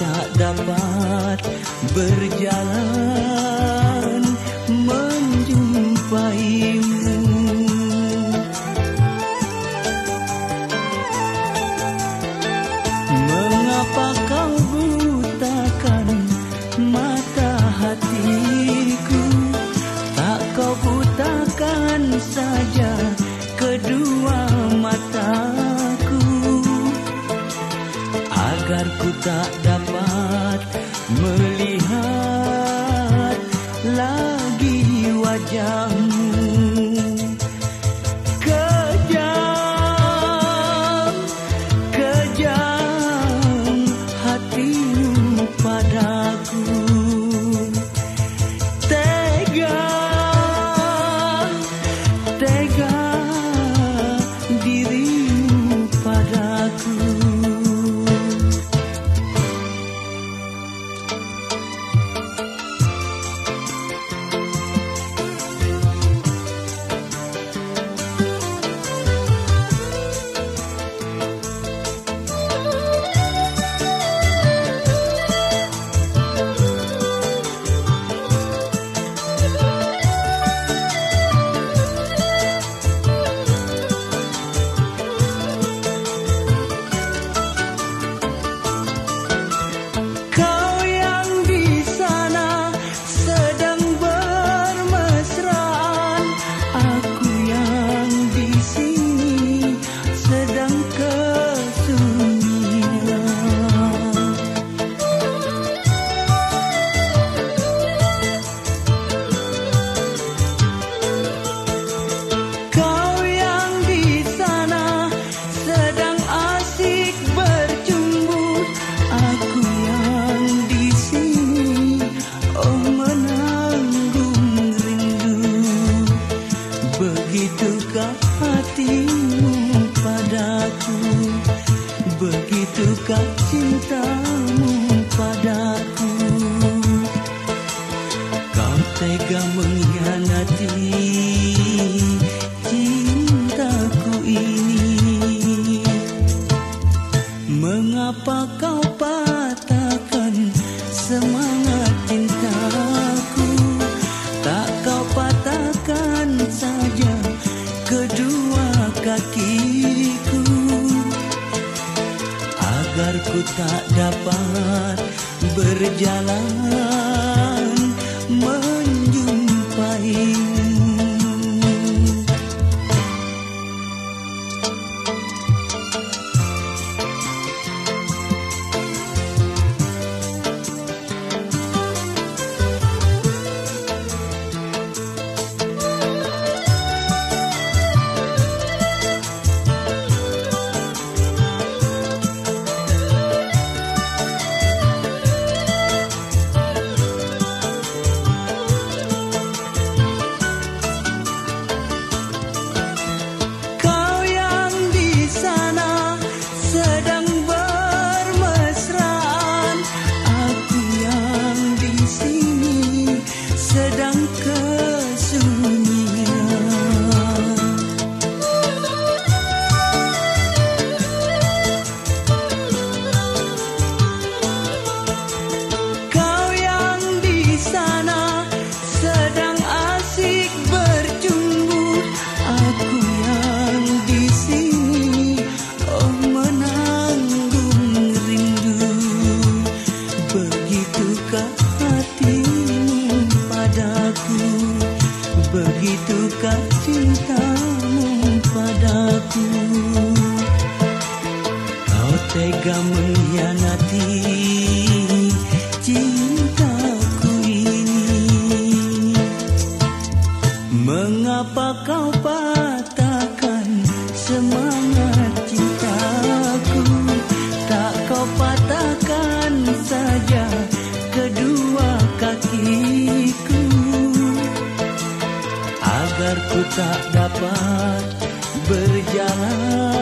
tak dapat berjalan menjumpaimu. Mengapa kau butakan mata hatiku? Tak kau butakan saja kedua mataku, agar ku tak dapat melihat lagi wajahmu. Kejam, kejam hatimu padaku. Tega, tega dirimu padaku. Begitukah hatimu padaku? Begitukah cintamu padaku? Kau tega mengkhianati cintaku ini. Mengapa kau patahkan semangat cintaku? Tak kau patahkan saja kedua kakiku, agar ku tak dapat berjalan menjumpaimu. Begitukah cintamu padaku? Kau tega mengkhianati cintaku ini. Mengapa kau patahkan semangat cintaku? Tak kau patahkan saja kedua kakiku, agar ku tak dapat berjalan